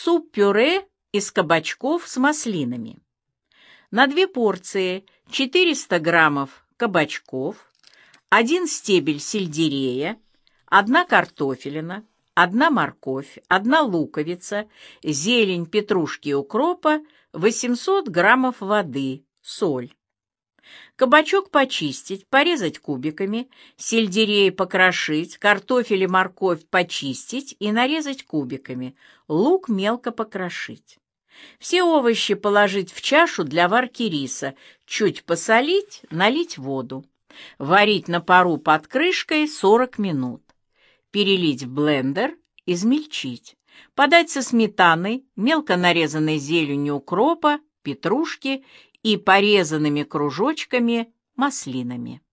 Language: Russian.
Суп-пюре из кабачков с маслинами. На 2 порции 400 граммов кабачков, 1 стебель сельдерея, 1 картофелина, 1 морковь, 1 луковица, зелень петрушки и укропа, 800 граммов воды, соль. Кабачок почистить, порезать кубиками, сельдерей покрошить, картофель и морковь почистить и нарезать кубиками, лук мелко покрошить. Все овощи положить в чашу для варки риса, чуть посолить, налить воду. Варить на пару под крышкой 40 минут. Перелить в блендер, измельчить. Подать со сметаной, мелко нарезанной зеленью укропа, петрушки и порезанными кружочками маслинами.